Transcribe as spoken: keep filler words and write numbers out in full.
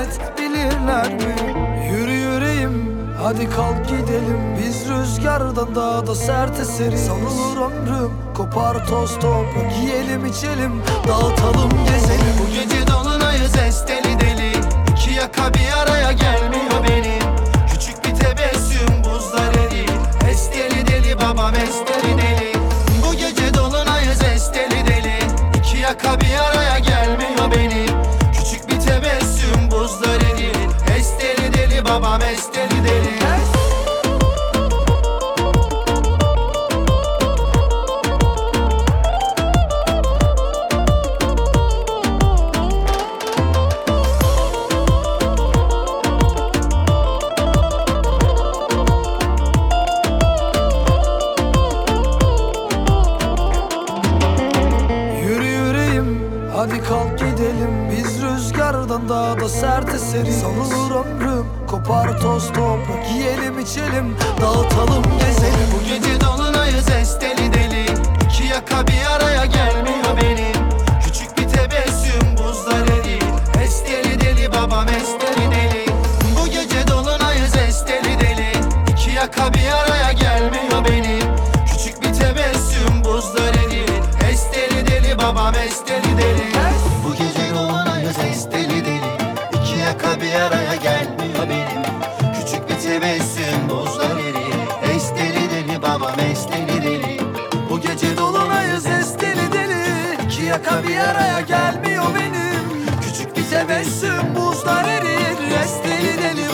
hasret bilirler mi? Yürü yüreğim, hadi kalk gidelim. Biz rüzgardan daha da sert eseriz. Savrulur ömrüm, kopar toz toprak. Yiyelim içelim, dağıtalım gezelim. Bu gece dolunayız esteli deli. İki yaka bir araya gelmiyor benim. Küçük bir tebessüm buzlar eril. Esteli deli babam esteli deli. Bu gece dolunayız esteli deli. İki yaka bir araya gelmiyor benim. Küçük bir tebessüm buzlar eril. Esteli deli babam esteli deli. Hadi kalk gidelim, biz rüzgardan daha da sert eseriz. Savrulur ömrüm, kopar toz toprak. Yiyelim içelim, dağıtalım gezelim. Bu gece dolunayız esteli deli. İki yaka bir araya gelmiyor benim. Küçük bir tebessüm buzlar eril. Esteli deli babam esteli deli. Bu gece dolunayız esteli deli. İki yaka bir araya gelmiyor benim. Küçük bir tebessüm buzlar eril. Esteli deli babam esteli deli. Bu gece dolunayız esteli deli. İki yaka bir araya gelmiyor benim. Küçük bir tebessüm buzlar eril. Esteli deli babam esteli deli. Bu gece dolunayız esteli deli. İki yaka bir araya gelmiyor benim. Küçük bir tebessüm buzlar erir. Esteli deli